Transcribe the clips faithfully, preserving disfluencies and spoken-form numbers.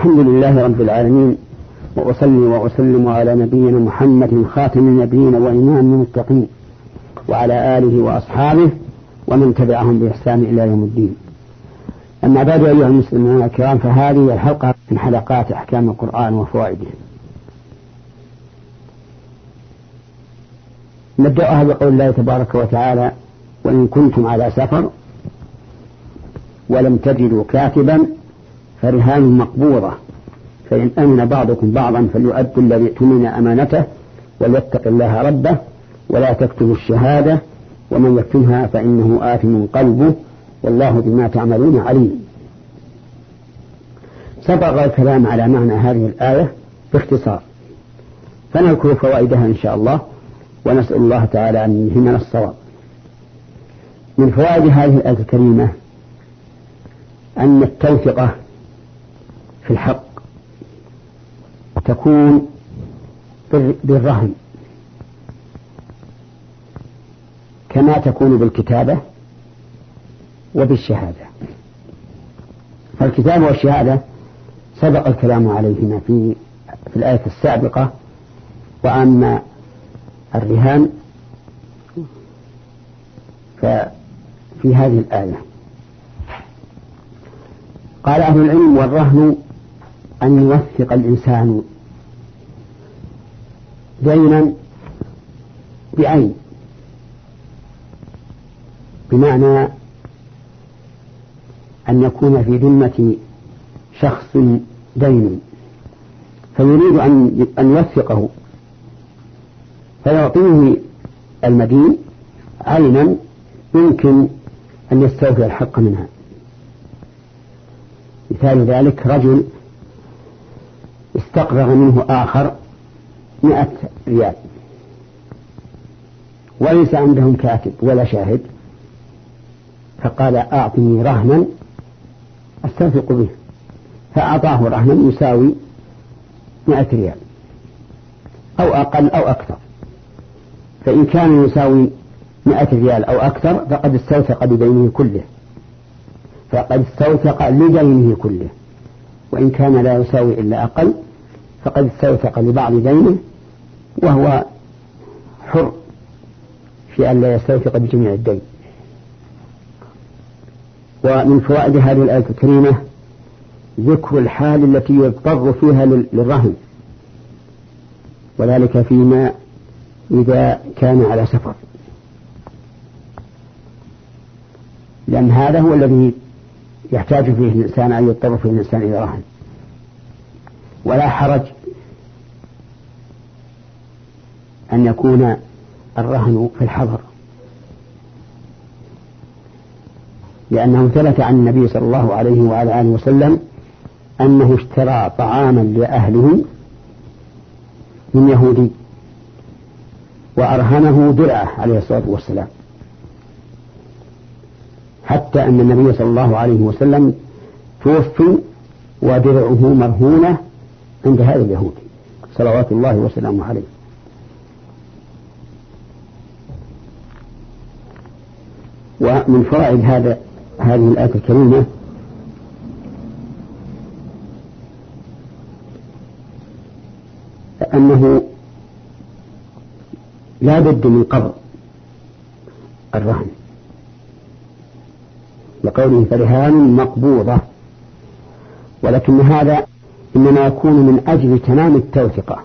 الحمد لله رب العالمين، وأصلي وأسلم على نبينا محمد خاتم النبيين وإمام المتقين، وعلى آله وأصحابه ومن تبعهم بإحسان إلى يوم الدين. أما بعد، أيها المسلمون الكرام، فهذه الحلقة من حلقات أحكام القرآن وفوائده. نبدأها بقول الله تبارك وتعالى: وإن كنتم على سفر ولم تجدوا كاتبا فرهان مقبوضة، فإن أمن بعضكم بعضا فليؤد الذي اؤتمن أمانته وليتق الله ربه ولا تكتموا الشهادة ومن يكتمها فإنه آثم قلبه والله بما تعملون عليم. سبق الكلام على معنى هذه الآية باختصار، فنذكر فوائدها إن شاء الله، ونسأل الله تعالى أن يلهمنا الصواب. من فوائد هذه الآية الكريمة أن التوثقة في الحق تكون بالرهن كما تكون بالكتابة وبالشهادة. فالكتابة والشهادة سبق الكلام عليهما في في الآية السابقة، وأما الرهان ففي هذه الآية. قال أهل العلم: والرهن أن يوثق الإنسان دينا بعين، بمعنى أن يكون في ذمة شخص دين فيريد أن أن يوثقه فيعطيه المدين عينا يمكن أن يستوفي الحق منها. مثال ذلك: رجل استقرض منه آخر مئة ريال وليس عندهم كاتب ولا شاهد، فقال: أعطني رهنا أستوثق به، فأعطاه رهنا يساوي مئة ريال أو أقل أو أكثر. فإن كان يساوي مئة ريال أو أكثر فقد استوثق بدينه كله، فقد استوثق لدينه كله. وإن كان لا يساوي إلا أقل فقد استوثق لبعض دينه، وهو حر في أن لا يستوثق بجميع الدين. ومن فوائد هذه الآية الكريمة ذكر الحال التي يضطر فيها للرهن، وذلك فيما إذا كان على سفر، لأن هذا هو الذي يحتاج فيه الإنسان أن يضطر فيه الإنسان إلى رهن. ولا حرج أن يكون الرهن في الحضر، لأنه ثبت عن النبي صلى الله عليه وعلى آله وسلم أنه اشترى طعاما لأهله من يهودي وأرهنه درعه عليه الصلاة والسلام، حتى أن النبي صلى الله عليه وسلم توفي ودرعه مرهونة عند هذا اليهودي صلوات الله وسلامه عليه. ومن فوائد هذا هذه الآية الكريمة أنه لا بد من قبض الرهن، لقوله: فرهان مقبوضة. ولكن هذا إنما يكون من أجل تمام التوثقة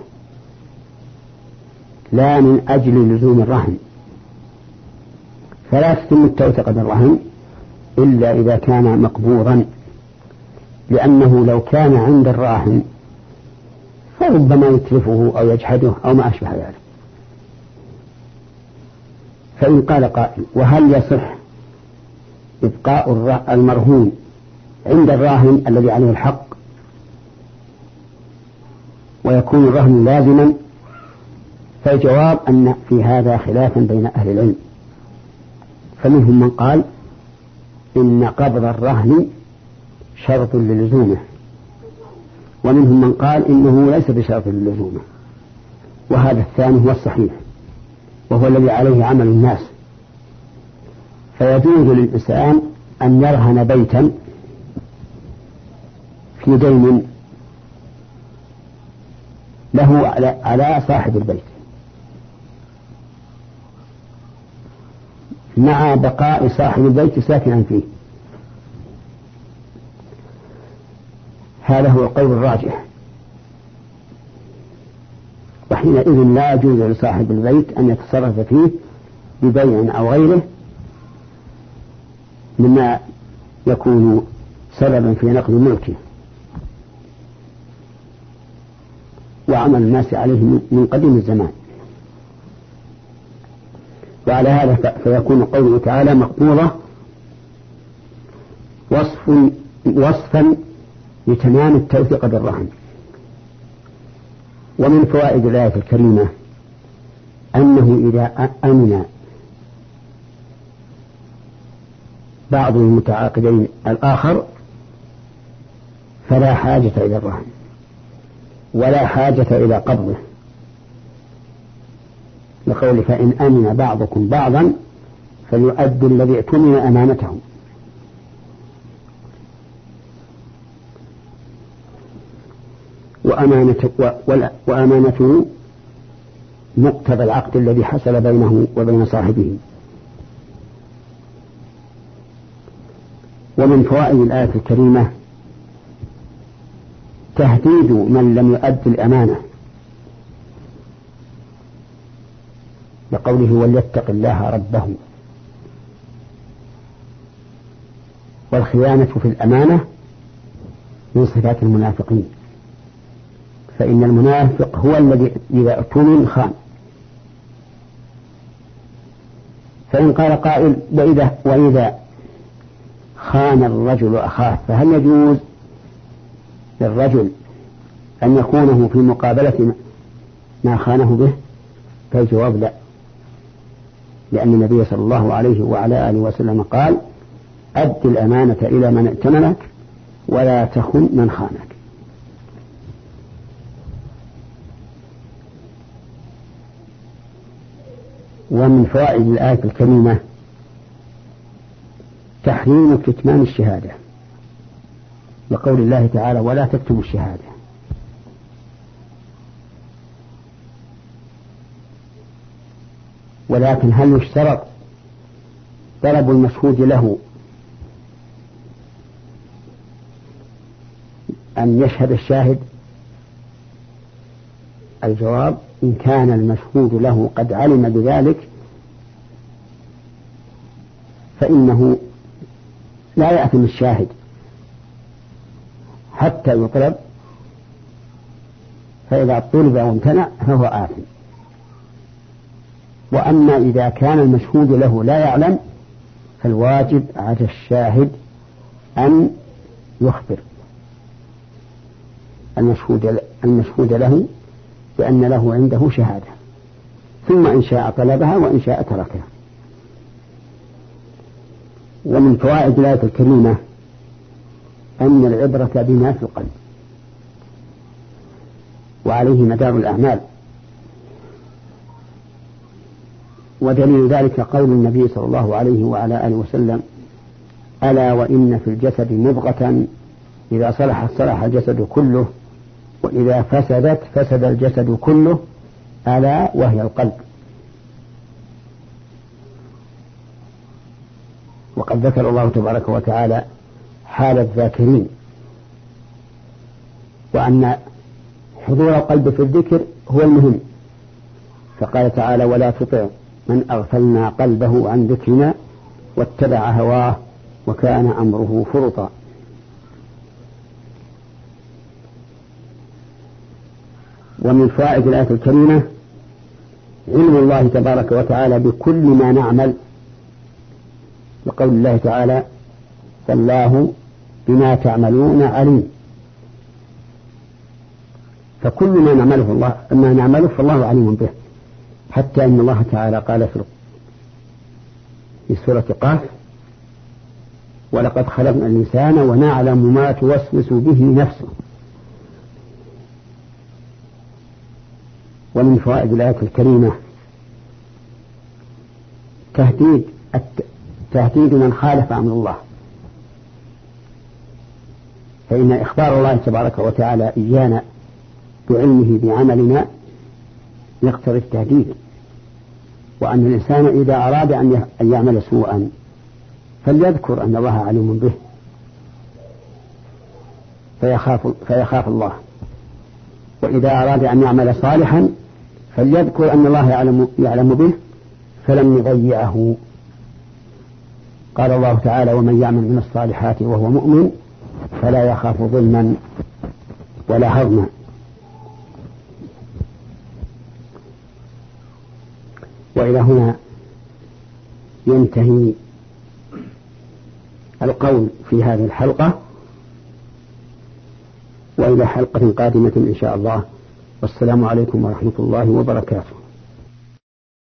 لا من أجل لزوم الرهن، فلا تتم التوثقة بالرهن إلا إذا كان مقبوضا، لأنه لو كان عند الراهن فربما يتلفه أو يجحده أو ما أشبه ذلك. فإن قال قائل: وهل يصح إبقاء المرهون عند الراهن الذي عليه الحق ويكون الرهن لازما؟ فالجواب أن في هذا خلافا بين أهل العلم، فمنهم من قال إن قبض الرهن شرط للزومه، ومنهم من قال إنه ليس بشرط للزومه، وهذا الثاني هو الصحيح وهو الذي عليه عمل الناس. فيجوز للإنسان أن يرهن بيتا في دين له على, على صاحب البيت مع بقاء صاحب البيت ساكنا فيه. هذا هو القول الراجح. وحينئذ لا يجوز لصاحب البيت أن يتصرف فيه ببيع أو غيره مما يكون سببا في نقل ملكه وعمل الناس عليه من قديم الزمان. وعلى هذا فيكون قوله تعالى مقبولة وصف وصفا لتمام التوثيق بالرهن. ومن فوائد الآية الكريمة أنه إذا أمن بعض المتعاقدين الآخر فلا حاجة إلى الرهن ولا حاجة إلى قبضه، لقول فإن أمن بعضكم بعضا فليؤدي الذي اؤتمن أمانته. وأمانته, وأمانته مقتضى العقد الذي حصل بينه وبين صاحبه. ومن فوائد الآية الكريمة تهديد من لم يؤد الأمانة، لقوله وليتق الله ربه. والخيانة في الأمانة من صفات المنافقين، فإن المنافق هو الذي إذا اؤتمن خان. فإن قال قائل وإذا, وإذا خان الرجل أخاه فهل يجوز للرجل أن يكونه في مقابلة ما خانه به؟ فالجواب لا، لأن النبي صلى الله عليه وعلى آله وسلم قال أد الأمانة إلى من ائتمنك ولا تخن من خانك. ومن فوائد الآية الكريمة تحريم كتمان الشهادة، لقول الله تعالى ولا تكتموا الشهادة. ولكن هل يشترط طلب المشهود له أن يشهد الشاهد؟ الجواب إن كان المشهود له قد علم بذلك فإنه لا يأثم الشاهد حتى يطلب، فإذا طلب وامتنع فهو آثم. وأما إذا كان المشهود له لا يعلم فالواجب على الشاهد أن يخبر المشهود, المشهود له بأن له عنده شهادة، ثم إن شاء طلبها وإن شاء تركها. ومن فوائد الآية الكريمة أن العبرة بما في القلب وعليه مدار الأعمال. ودليل ذلك قول النبي صلى الله عليه وعلى آله وسلم ألا وإن في الجسد مضغة إذا صلحت صلح الجسد كله وإذا فسدت فسد الجسد كله ألا وهي القلب. وقد ذكر الله تبارك وتعالى حال الذاكرين وأن حضور القلب في الذكر هو المهم، فقال تعالى ولا تطع من أغفلنا قلبه عن ذكرنا واتبع هواه وكان أمره فرطا. ومن فوائد الآية الكريمة علم الله تبارك وتعالى بكل ما نعمل، لقول الله تعالى فالله بما تعملون عليم. فكل ما نعمله الله ما نعمله فالله عليم به، حتى إن الله تعالى قال في سورة قاف ولقد خلقنا الإنسان ونعلم ما توسوس به نفسه. ومن فوائد الآية الكريمة تهديد تهديد من خالف أمر الله، فإن إخبار الله تبارك وتعالى إيانا بعلمه بعملنا يقتضي التهديد، وأن الإنسان إذا أراد أن يعمل سوءا فليذكر أن الله عليم به فيخاف, فيخاف الله، وإذا أراد أن يعمل صالحا فليذكر أن الله يعلم, يعلم به فلم يضيعه. قال الله تعالى: ومن يعمل من الصالحات وهو مؤمن فلا يخاف ظلما ولا هضما. وإلى هنا ينتهي القول في هذه الحلقة، وإلى حلقة قادمة إن شاء الله، والسلام عليكم ورحمة الله وبركاته.